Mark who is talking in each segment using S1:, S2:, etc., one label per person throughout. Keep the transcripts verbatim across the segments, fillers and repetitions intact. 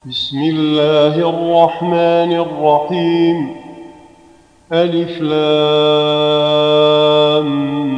S1: بسم الله الرحمن الرحيم. ألف لام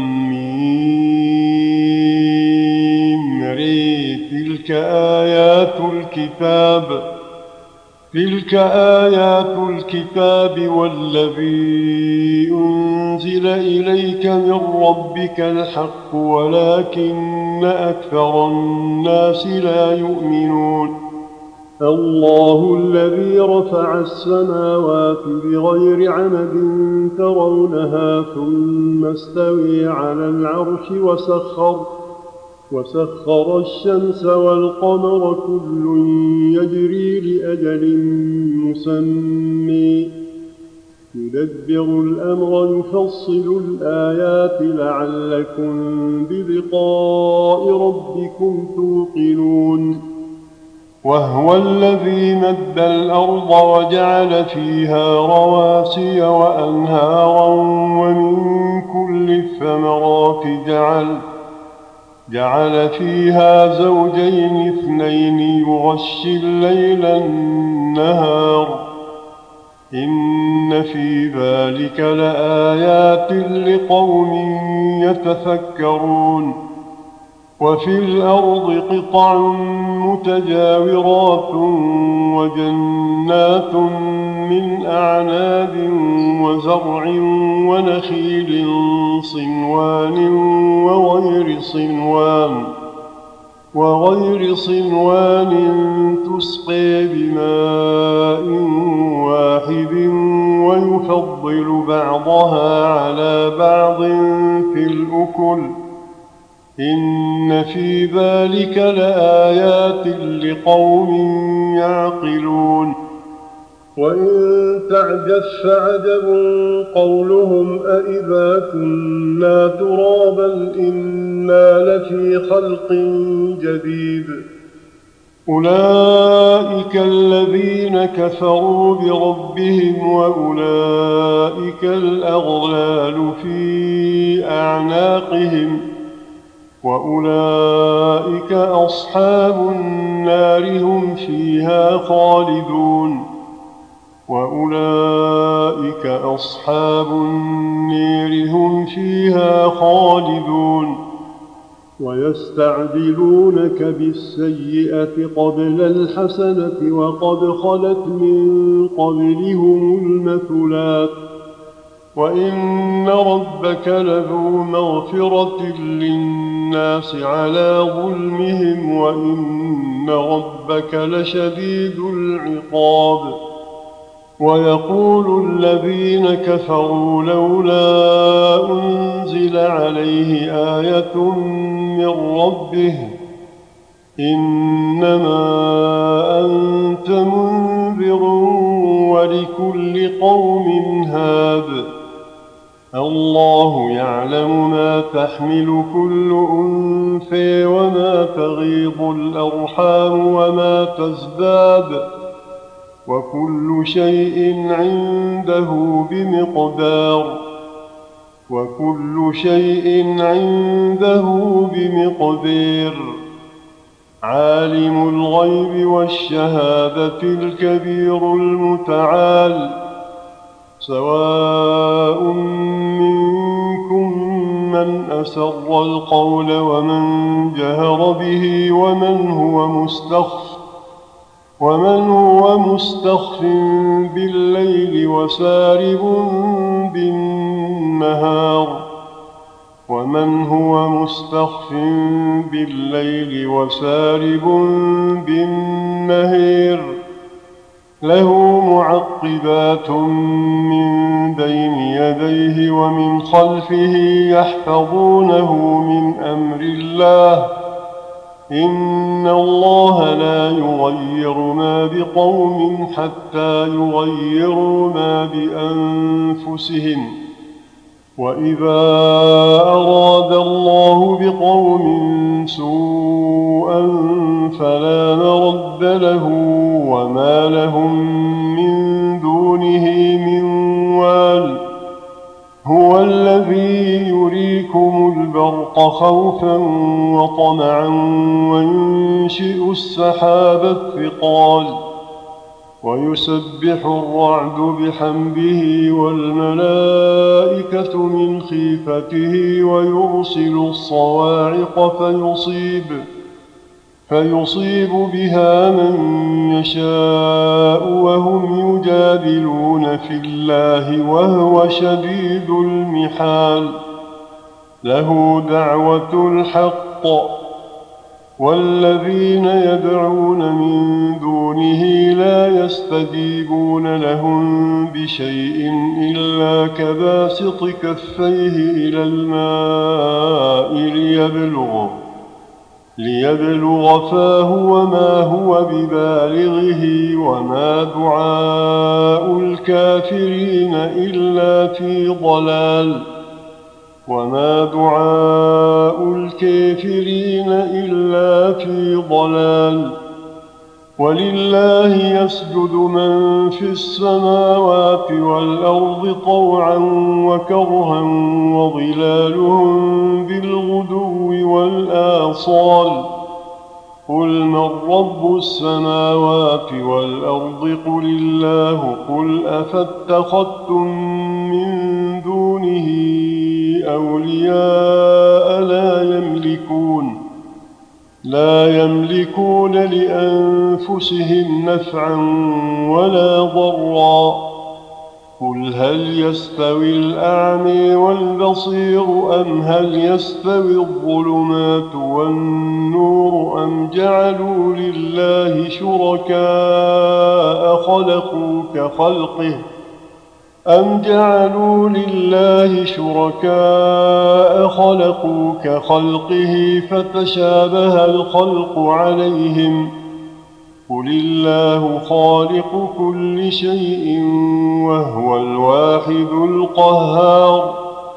S1: ميم ري تلك آيات الكتاب تلك آيات الكتاب والذي أنزل إليك من ربك الحق ولكن أكثر الناس لا يؤمنون. الله الذي رفع السماوات بغير عمد ترونها ثم استوي على العرش وسخر وسخر الشمس والقمر كل يجري لأجل مسمى يدبر الأمر يفصل الآيات لعلكم بلقاء ربكم توقنون. وهو الذي مد الأرض وجعل فيها رواسي وأنهارا ومن كل الثمرات جعل جعل فيها زوجين اثنين يغشي الليل النهار إن في ذلك لآيات لقوم يتفكرون. وفي الأرض قطع متجاورات وجنات من أعناب وزرع ونخيل صنوان وغير صنوان وغير صنوان تسقي بماء واحد ويفضل بعضها على بعض في الأكل إن في ذلك لآيات لقوم يعقلون. وإن تعجب فعجب قولهم أإذا كنا ترابا إنا لفي خلق جديد أولئك الذين كفروا بربهم وأولئك الأغلال في أعناقهم وأولئك أصحاب النار هم فيها خالدون. وأولئك أصحاب النار هم فيها خالدون. ويستعجلونك بالسيئة قبل الحسنة وقد خلت من قبلهم المثلات وإن ربك لذو مغفرة للناس على ظلمهم وإن ربك لشديد العقاب. ويقول الذين كفروا لولا أنزل عليه آية من ربه إنما أنت منذر ولكل قوم هاد الله يعلم ما تحمل كل أنثى وما تغيض الأرحام وما تزداد وكل شيء عنده بمقدار وكل شيء عنده بمقدار. عالم الغيب والشهادة الكبير المتعال سواء منكم من أسر القول ومن جهر به ومن هو مستخف ومن هو مستخف بالليل وسارب بالنهار ومن هو مستخف بالليل وسارب بالنهار له معقبات من بين يديه ومن خلفه يحفظونه من أمر الله إن الله لا يغير ما بقوم حتى يغيروا ما بأنفسهم وإذا أراد الله بقوم سوءا فلا مرد له وما لهم من دونه من وال هو الذي يريكم البرق خوفا وطمعا وينشئ السحاب الثقال ويسبح الرعد بحمده والملائكة من خيفته ويرسل الصواعق فيصيب فيصيب بها من يشاء وهم يجادلون في الله وهو شديد المحال. له دعوة الحق والذين يدعون من دونه لا يستجيبون لهم بشيء إلا كباسط كفيه إلى الماء ليبلغ ليبلغ فاه وما هو ببالغه وما دعاء الكافرين إلا في ضلال وما دعاء الكافرين إلا في ضلال. ولله يسجد من في السماوات والأرض طوعا وكرها وظلالهم بالغدو والآصال. قل من رب السماوات والأرض قل الله قل أفاتخذتم من دونه أولياء لا يملكون لا يملكون لأنفسهم نفعا ولا ضرا. قل هل يستوي الأعمى والبصير أم هل يستوي الظلمات والنور أم جعلوا لله شركاء خلقوا كخلقه أم جعلوا لله شركاء خلقوا كخلقه فتشابه الخلق عليهم. قل الله خالق كل شيء وهو الواحد القهار.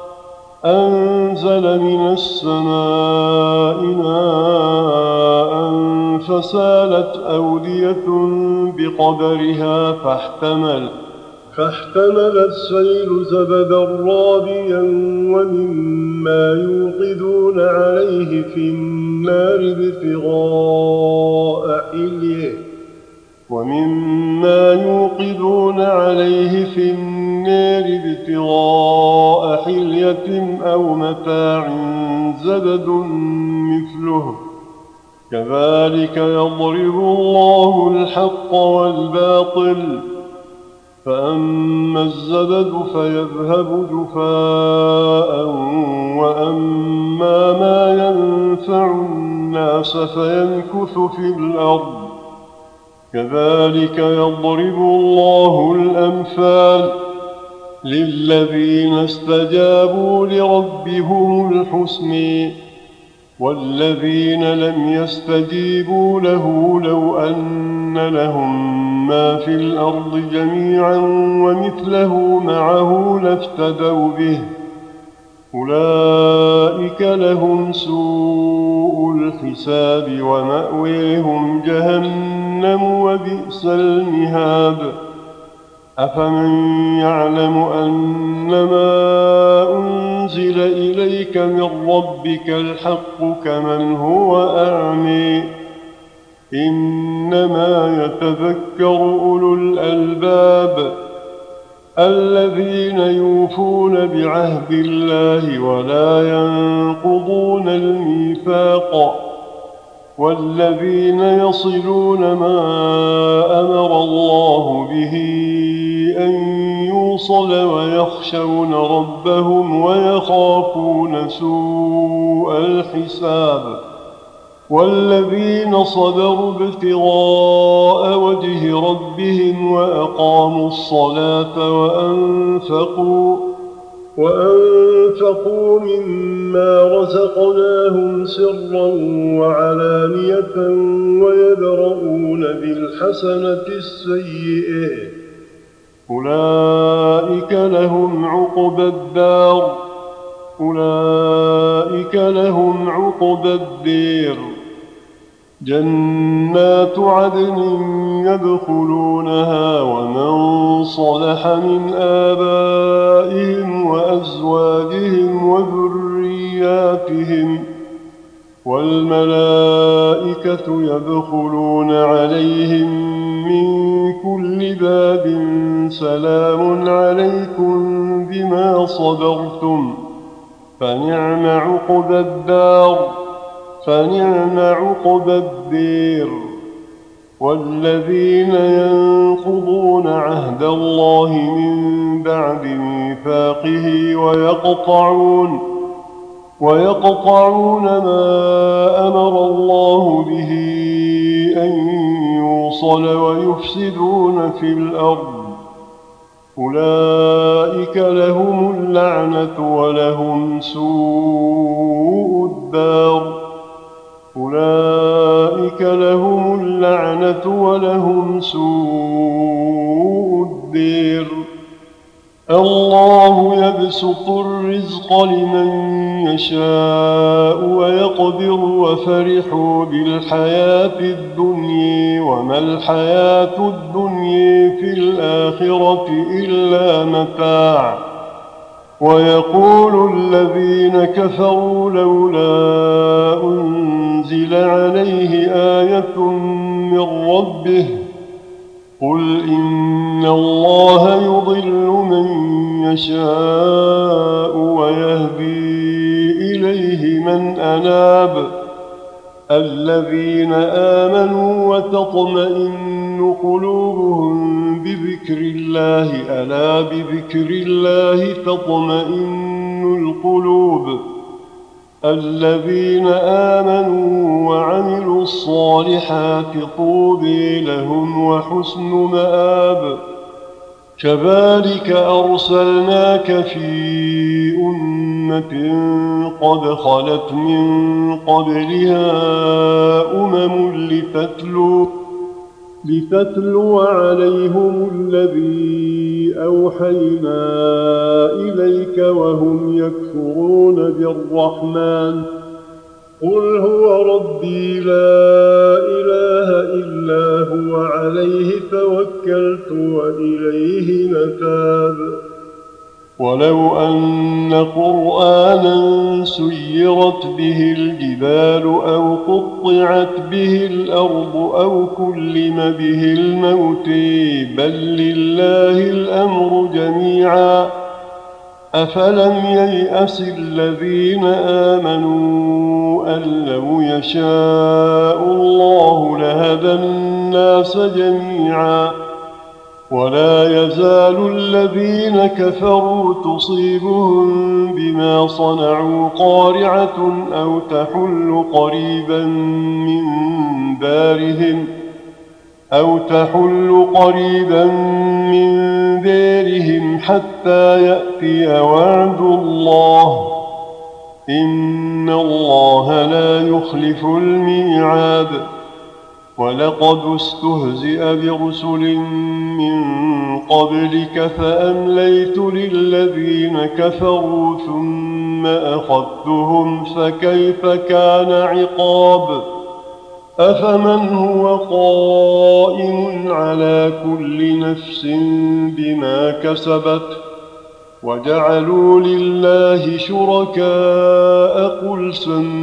S1: أنزل من السماء ماء فسالت أودية بقدرها فاحتمل فاحتمل السيل زبدا رابيا ومما يوقدون عليه في النار ابتغاء حليه ومما يوقدون عليه في النار ابتغاء حلية أو متاع زبد مثله كذلك يضرب الله الحق والباطل. فأما الزبد فيذهب جفاء وأما ما ينفع الناس فيمكث في الأرض كذلك يضرب الله الأمثال للذين استجابوا لربهم الحسنى والذين لم يستجيبوا له لو أن لهم ما في الأرض جميعا ومثله معه لافتدوا به أولئك لهم سوء الحساب ومأويهم جهنم وبئس المهاد. أفمن يعلم أنما أنزل إليك من ربك الحق كمن هو أعمى إنما يتذكر أولو الألباب الذين يوفون بعهد الله ولا ينقضون الميثاق والذين يصلون ما أمر الله به أن يوصل ويخشون ربهم ويخافون سوء الحساب. والذين صبروا ابتغاء وجه ربهم وأقاموا الصلاة وأنفقوا وأنفقوا مما رزقناهم سرا وعلانية ويدرؤون بالحسنة السيئة أولئك لهم عقبى الدار أولئك لهم عقبى الدير جنات عدن يدخلونها ومن صلح من آبائهم وأزواجهم وذرياتهم والملائكة يدخلون عليهم من كل باب سلام عليكم بما صبرتم فنعم عقبى الدار فنعم عقبى الدير. والذين ينقضون عهد الله من بعد ميثاقه ويقطعون ويقطعون ما أمر الله به أن يوصل ويفسدون في الأرض أولئك لهم اللعنة ولهم سوء الدار أولئك لهم اللعنة ولهم سوء الدير. الله يبسط الرزق لمن يشاء ويقدر وفرحوا بالحياة الدنيا وما الحياة الدنيا في الآخرة إلا متاع. ويقول الذين كفروا لولا أنزل عليه آية من ربه قل إن الله يضل من يشاء ويهدي إليه من أناب الذين آمنوا وتطمئن قلوبهم بذكر الله ألا بذكر الله تطمئن القلوب الذين آمنوا وعملوا الصالحات طوبى لهم وحسن مآب. كذلك أرسلناك في أمة قد خلت من قبلها أمم لتتلو لتتلو عليهم الذي أوحينا إليك وهم يكفرون بالرحمن قل هو ربي لا إله إلا هو عليه توكلت وإليه متاب. ولو أن قرآنا سيرت به الجبال أو قطعت به الأرض أو كلم به الموت بل لله الأمر جميعا أفلم ييأس الذين آمنوا أن لو يشاء الله لهدى الناس جميعا. ولا يزال الذين كفروا تصيبهم بما صنعوا قارعة أو تحل قريبا من دارهم أو تحل قريبا من دارهم حتى يأتي وعد الله إن الله لا يخلف الميعاد. ولقد استهزئ برسل من قبلك فأمليت للذين كفروا ثم أخذتهم فكيف كان عقاب. أفمن هو قائم على كل نفس بما كسبت وجعلوا لله شركاء قل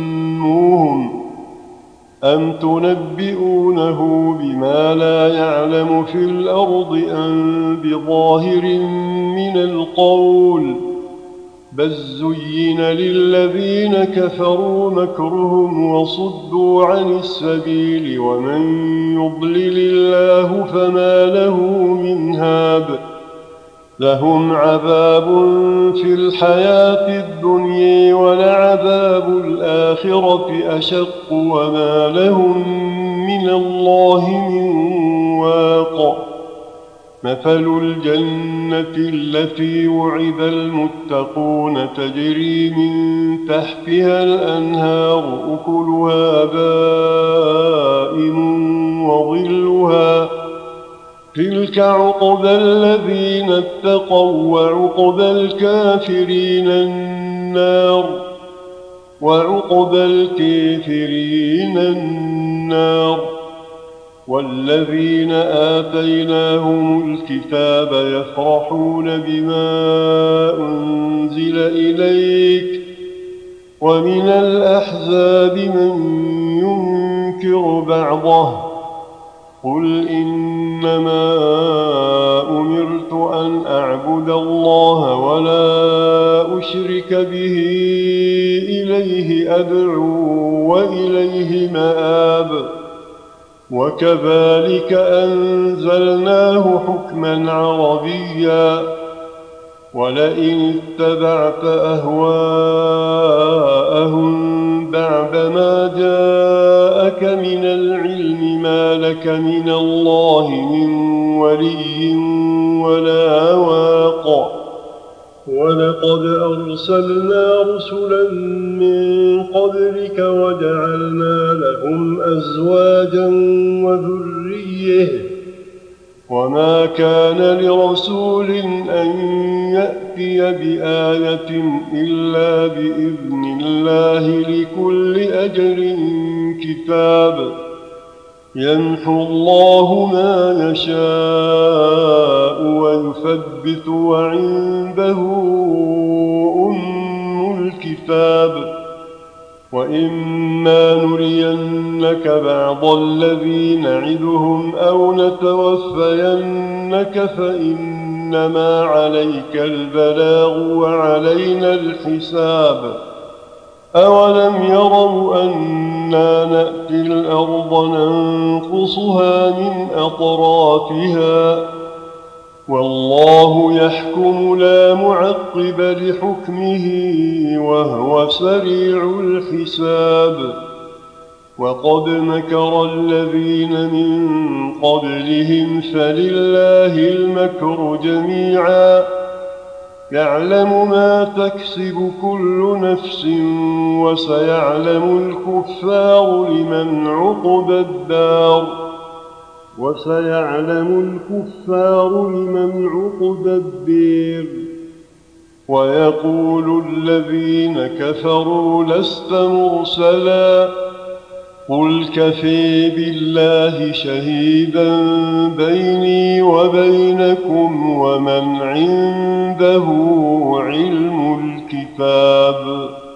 S1: سموهم أم تنبئونه بما لا يعلم في الأرض أم بظاهر من القول بل زين للذين كفروا مكرهم وصدوا عن السبيل ومن يضلل الله فما له من هاد. لهم عذاب في الحياة الدنيا ولعذاب الآخرة أشق وما لهم من الله من واق. مثل الجنة التي وعد المتقون تجري من تحتها الأنهار أكلها بائن وظلها تلك عقبى الذين اتقوا وعقبى الكافرين النار وعقبى الكافرين النار. والذين آتيناهم الكتاب يفرحون بما أنزل إليك ومن الأحزاب من ينكر بعضه قل إنما أمرت أن أعبد الله ولا أشرك به إليه أدعو وإليه مآب وكذلك أنزلناه حكما عربيا ولئن اتبعت أهواءهم بعدما جاءك من العلم ما لك من الله من ولي ولا واق ولقد أرسلنا رسلا من قبلك وجعلنا لهم أزواجا وذرية وما كان لرسول أن يأتي بآية إلا بإذن الله لكل أجل كتاب يمحو الله ما يشاء ويثبت وعنده أم الكتاب وإما نرينك بعض الذي نعدهم أو نتوفينك فإنما عليك البلاغ وعلينا الحساب أولم يروا أنا نأتي الأرض ننقصها من أطرافها والله يحكم لا معقب لحكمه وهو سريع الحساب وقد مكر الذين من قبلهم فلله المكر جميعا يعلم ما تكسب كل نفس وسيعلم الكفار لمن عقبى الدار وسيعلم الكفار لمن عقبى الدير ويقول الذين كفروا لست مرسلا قل كفى بالله شهيدا بيني وبينكم ومن عنده علم الكتاب.